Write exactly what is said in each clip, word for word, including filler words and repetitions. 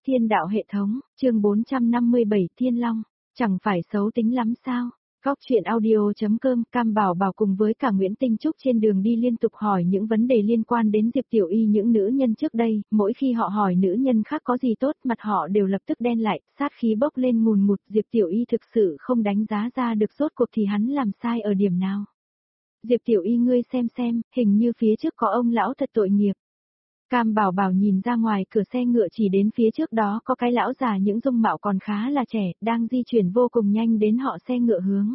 Thiên đạo hệ thống, chương bốn trăm năm mươi bảy Thiên Long, chẳng phải xấu tính lắm sao? Góc chuyện audio.com Cam Bảo Bảo cùng với cả Nguyễn Tinh Trúc trên đường đi liên tục hỏi những vấn đề liên quan đến Diệp Tiểu Y những nữ nhân trước đây, mỗi khi họ hỏi nữ nhân khác có gì tốt mặt họ đều lập tức đen lại, sát khí bốc lên ngùn ngụt. Diệp Tiểu Y thực sự không đánh giá ra được rốt cuộc thì hắn làm sai ở điểm nào. Diệp Tiểu Y ngươi xem xem, hình như phía trước có ông lão thật tội nghiệp. Cam Bảo Bảo nhìn ra ngoài cửa xe ngựa chỉ đến phía trước đó có cái lão già những dung mạo còn khá là trẻ, đang di chuyển vô cùng nhanh đến họ xe ngựa hướng.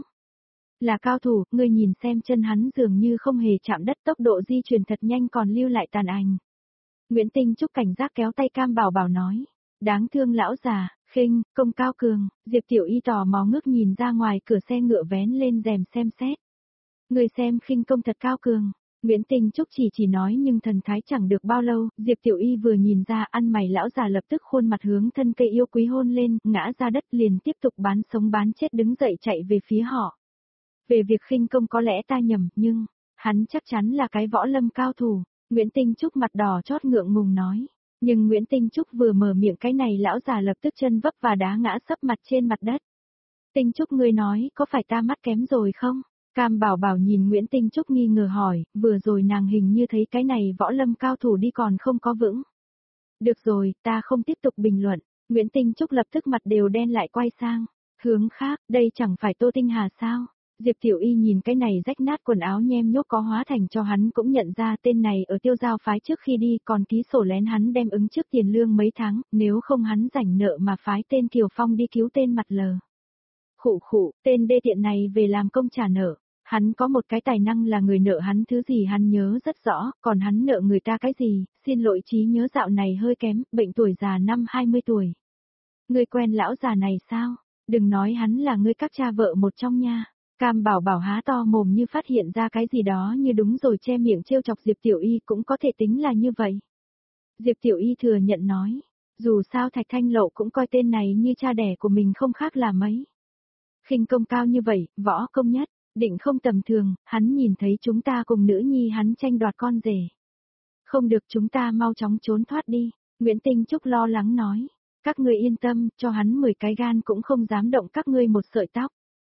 Là cao thủ, ngươi nhìn xem chân hắn dường như không hề chạm đất, tốc độ di chuyển thật nhanh còn lưu lại tàn ảnh. Nguyễn Tinh Trúc cảnh giác kéo tay Cam Bảo Bảo nói, đáng thương lão già, khinh, công cao cường. Diệp Tiểu Y tò mò ngước nhìn ra ngoài cửa xe ngựa vén lên rèm xem xét. Ngươi xem khinh công thật cao cường. Nguyễn Tinh Trúc chỉ chỉ nói nhưng thần thái chẳng được bao lâu, Diệp Tiểu Y vừa nhìn ra ăn mày lão già lập tức khuôn mặt hướng thân cây yêu quý hôn lên, ngã ra đất liền tiếp tục bán sống bán chết đứng dậy chạy về phía họ. Về việc khinh công có lẽ ta nhầm, nhưng, hắn chắc chắn là cái võ lâm cao thủ, Nguyễn Tinh Trúc mặt đỏ chót ngượng ngùng nói. Nhưng Nguyễn Tinh Trúc vừa mở miệng cái này lão già lập tức chân vấp và đá ngã sấp mặt trên mặt đất. Tinh Trúc ngươi nói, có phải ta mắt kém rồi không? Cam Bảo Bảo nhìn Nguyễn Tinh Trúc nghi ngờ hỏi, vừa rồi nàng hình như thấy cái này võ lâm cao thủ đi còn không có vững. Được rồi, ta không tiếp tục bình luận, Nguyễn Tinh Trúc lập tức mặt đều đen lại quay sang, hướng khác, đây chẳng phải Tô Tinh Hà sao? Diệp Tiểu Y nhìn cái này rách nát quần áo nhem nhốc có hóa thành cho hắn cũng nhận ra tên này ở Tiêu Giao phái trước khi đi còn ký sổ lén hắn đem ứng trước tiền lương mấy tháng, nếu không hắn rảnh nợ mà phái tên Kiều Phong đi cứu tên mặt lờ. Khụ khụ, tên đê tiện này về làm công trả nợ. Hắn có một cái tài năng là người nợ hắn thứ gì hắn nhớ rất rõ, còn hắn nợ người ta cái gì, xin lỗi trí nhớ dạo này hơi kém, bệnh tuổi già năm hai mươi tuổi. Ngươi quen lão già này sao? Đừng nói hắn là ngươi các cha vợ một trong nha. Cam Bảo Bảo há to mồm như phát hiện ra cái gì đó như đúng rồi che miệng trêu chọc Diệp Tiểu Y cũng có thể tính là như vậy. Diệp Tiểu Y thừa nhận nói, dù sao Thạch Thanh Lộ cũng coi tên này như cha đẻ của mình không khác là mấy. Khinh công cao như vậy, võ công nhất. Định không tầm thường, hắn nhìn thấy chúng ta cùng nữ nhi hắn tranh đoạt con rể. Không được chúng ta mau chóng trốn thoát đi, Nguyễn Tinh Trúc lo lắng nói. Các ngươi yên tâm, cho hắn mười cái gan cũng không dám động các ngươi một sợi tóc.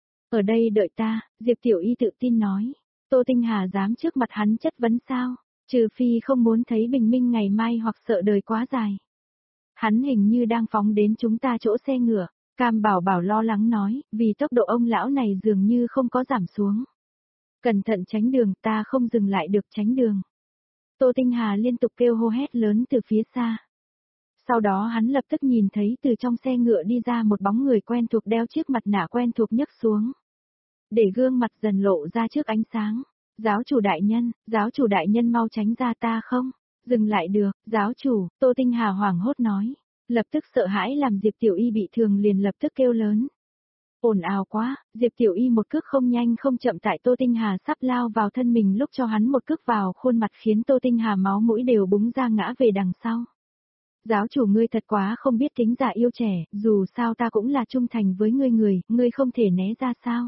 Ở đây đợi ta, Diệp Tiểu Y tự tin nói. Tô Tinh Hà dám trước mặt hắn chất vấn sao, trừ phi không muốn thấy bình minh ngày mai hoặc sợ đời quá dài. Hắn hình như đang phóng đến chúng ta chỗ xe ngựa. Cam Bảo Bảo lo lắng nói, vì tốc độ ông lão này dường như không có giảm xuống. Cẩn thận tránh đường, ta không dừng lại được tránh đường. Tô Tinh Hà liên tục kêu hô hét lớn từ phía xa. Sau đó hắn lập tức nhìn thấy từ trong xe ngựa đi ra một bóng người quen thuộc đeo chiếc mặt nạ quen thuộc nhấc xuống. Để gương mặt dần lộ ra trước ánh sáng. Giáo chủ đại nhân, giáo chủ đại nhân mau tránh ra ta không? Dừng lại được, giáo chủ, Tô Tinh Hà hoảng hốt nói. Lập tức sợ hãi làm Diệp Tiểu Y bị thương liền lập tức kêu lớn. Ồn ào quá, Diệp Tiểu Y một cước không nhanh không chậm tại Tô Tinh Hà sắp lao vào thân mình lúc cho hắn một cước vào khuôn mặt khiến Tô Tinh Hà máu mũi đều búng ra ngã về đằng sau. Giáo chủ ngươi thật quá không biết kính già yêu trẻ, dù sao ta cũng là trung thành với ngươi người, ngươi không thể né ra sao.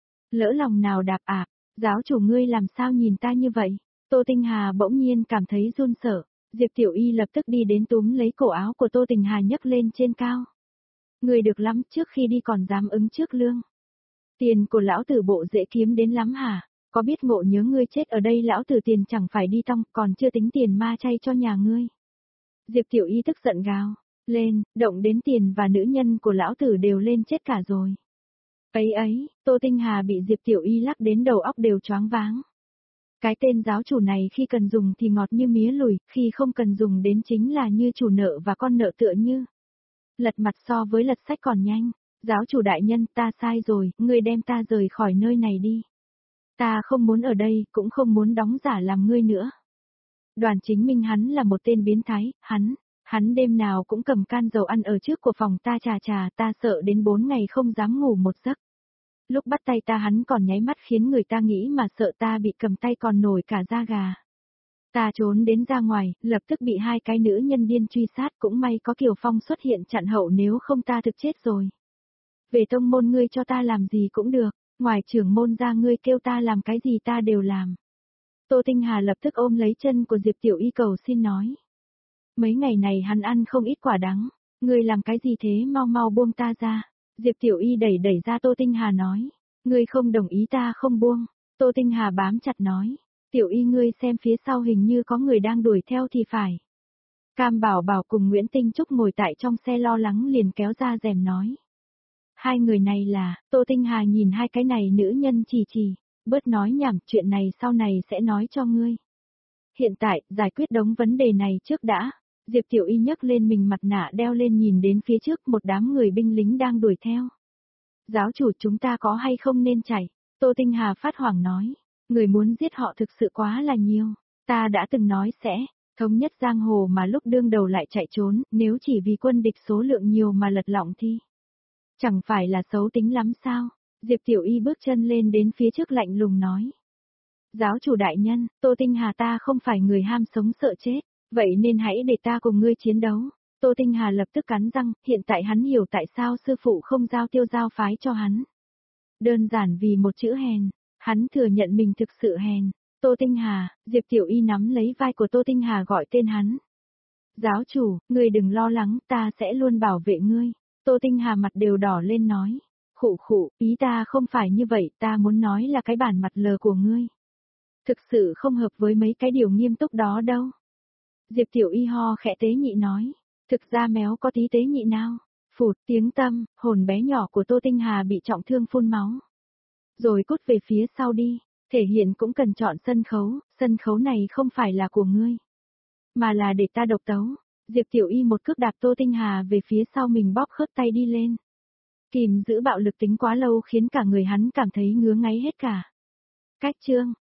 Lỡ lòng nào đạp ạ, à, giáo chủ ngươi làm sao nhìn ta như vậy, Tô Tinh Hà bỗng nhiên cảm thấy run sợ. Diệp Tiểu Y lập tức đi đến túm lấy cổ áo của Tô Tinh Hà nhấc lên trên cao. Người được lắm, trước khi đi còn dám ứng trước lương. Tiền của lão tử bộ dễ kiếm đến lắm hả? Có biết ngộ nhớ ngươi chết ở đây lão tử tiền chẳng phải đi tong, còn chưa tính tiền ma chay cho nhà ngươi. Diệp Tiểu Y tức giận gào lên, động đến tiền và nữ nhân của lão tử đều lên chết cả rồi. Ấy ấy, Tô Tinh Hà bị Diệp Tiểu Y lắc đến đầu óc đều choáng váng. Cái tên giáo chủ này khi cần dùng thì ngọt như mía lùi, khi không cần dùng đến chính là như chủ nợ và con nợ tựa như. Lật mặt so với lật sách còn nhanh. Giáo chủ đại nhân, ta sai rồi, ngươi đem ta rời khỏi nơi này đi. Ta không muốn ở đây, cũng không muốn đóng giả làm ngươi nữa. Đoàn Chính Minh hắn là một tên biến thái, hắn, hắn đêm nào cũng cầm can dầu ăn ở trước của phòng ta trà trà, ta sợ đến bốn ngày không dám ngủ một giấc. Lúc bắt tay ta hắn còn nháy mắt khiến người ta nghĩ mà sợ ta bị cầm tay còn nổi cả da gà. Ta trốn đến ra ngoài, lập tức bị hai cái nữ nhân điên truy sát, cũng may có Kiều Phong xuất hiện chặn hậu nếu không ta thực chết rồi. Về tông môn ngươi cho ta làm gì cũng được, ngoài trưởng môn ra ngươi kêu ta làm cái gì ta đều làm. Tô Tinh Hà lập tức ôm lấy chân của Diệp Tiểu Y cầu xin nói. Mấy ngày này hắn ăn không ít quả đắng, Ngươi làm cái gì thế, mau mau buông ta ra. Diệp Tiểu Y đẩy đẩy ra Tô Tinh Hà nói. Ngươi không đồng ý ta không buông. Tô Tinh Hà bám chặt nói. Tiểu Y ngươi xem phía sau hình như có người đang đuổi theo thì phải. Cam Bảo Bảo cùng Nguyễn Tinh Trúc ngồi tại trong xe lo lắng liền kéo ra rèm nói. Hai người này là, Tô Tinh Hà nhìn hai cái này nữ nhân chỉ chỉ, bớt nói nhảm, chuyện này sau này sẽ nói cho ngươi. Hiện tại, giải quyết đống vấn đề này trước đã. Diệp Tiểu Y nhấc lên mình mặt nạ đeo lên nhìn đến phía trước một đám người binh lính đang đuổi theo. Giáo chủ chúng ta có hay không nên chạy? Tô Tinh Hà phát hoảng nói. Người muốn giết họ thực sự quá là nhiều. Ta đã từng nói sẽ thống nhất giang hồ mà lúc đương đầu lại chạy trốn, nếu chỉ vì quân địch số lượng nhiều mà lật lọng thì chẳng phải là xấu tính lắm sao? Diệp Tiểu Y bước chân lên đến phía trước lạnh lùng nói. Giáo chủ đại nhân, Tô Tinh Hà ta không phải người ham sống sợ chết, vậy nên hãy để ta cùng ngươi chiến đấu. Tô Tinh Hà lập tức cắn răng, hiện tại hắn hiểu tại sao sư phụ không giao Tiêu Giao phái cho hắn. Đơn giản vì một chữ hèn, hắn thừa nhận mình thực sự hèn. Tô Tinh Hà, Diệp Tiểu Y nắm lấy vai của Tô Tinh Hà gọi tên hắn. Giáo chủ, ngươi đừng lo lắng, ta sẽ luôn bảo vệ ngươi. Tô Tinh Hà mặt đều đỏ lên nói. Khụ khụ, ý ta không phải như vậy, ta muốn nói là cái bản mặt lờ của ngươi. Thực sự không hợp với mấy cái điều nghiêm túc đó đâu. Diệp Tiểu Y ho khẽ tế nhị nói. Thực ra méo có tí tế nhị nào. Phụt tiếng tâm, hồn bé nhỏ của Tô Tinh Hà bị trọng thương phun máu. Rồi cút về phía sau đi. Thể hiện cũng cần chọn sân khấu, sân khấu này không phải là của ngươi. Mà là để ta độc tấu. Diệp Tiểu Y một cước đạp Tô Tinh Hà về phía sau mình bóp khớp tay đi lên. Kìm giữ bạo lực tính quá lâu khiến cả người hắn cảm thấy ngứa ngáy hết cả. Cách chương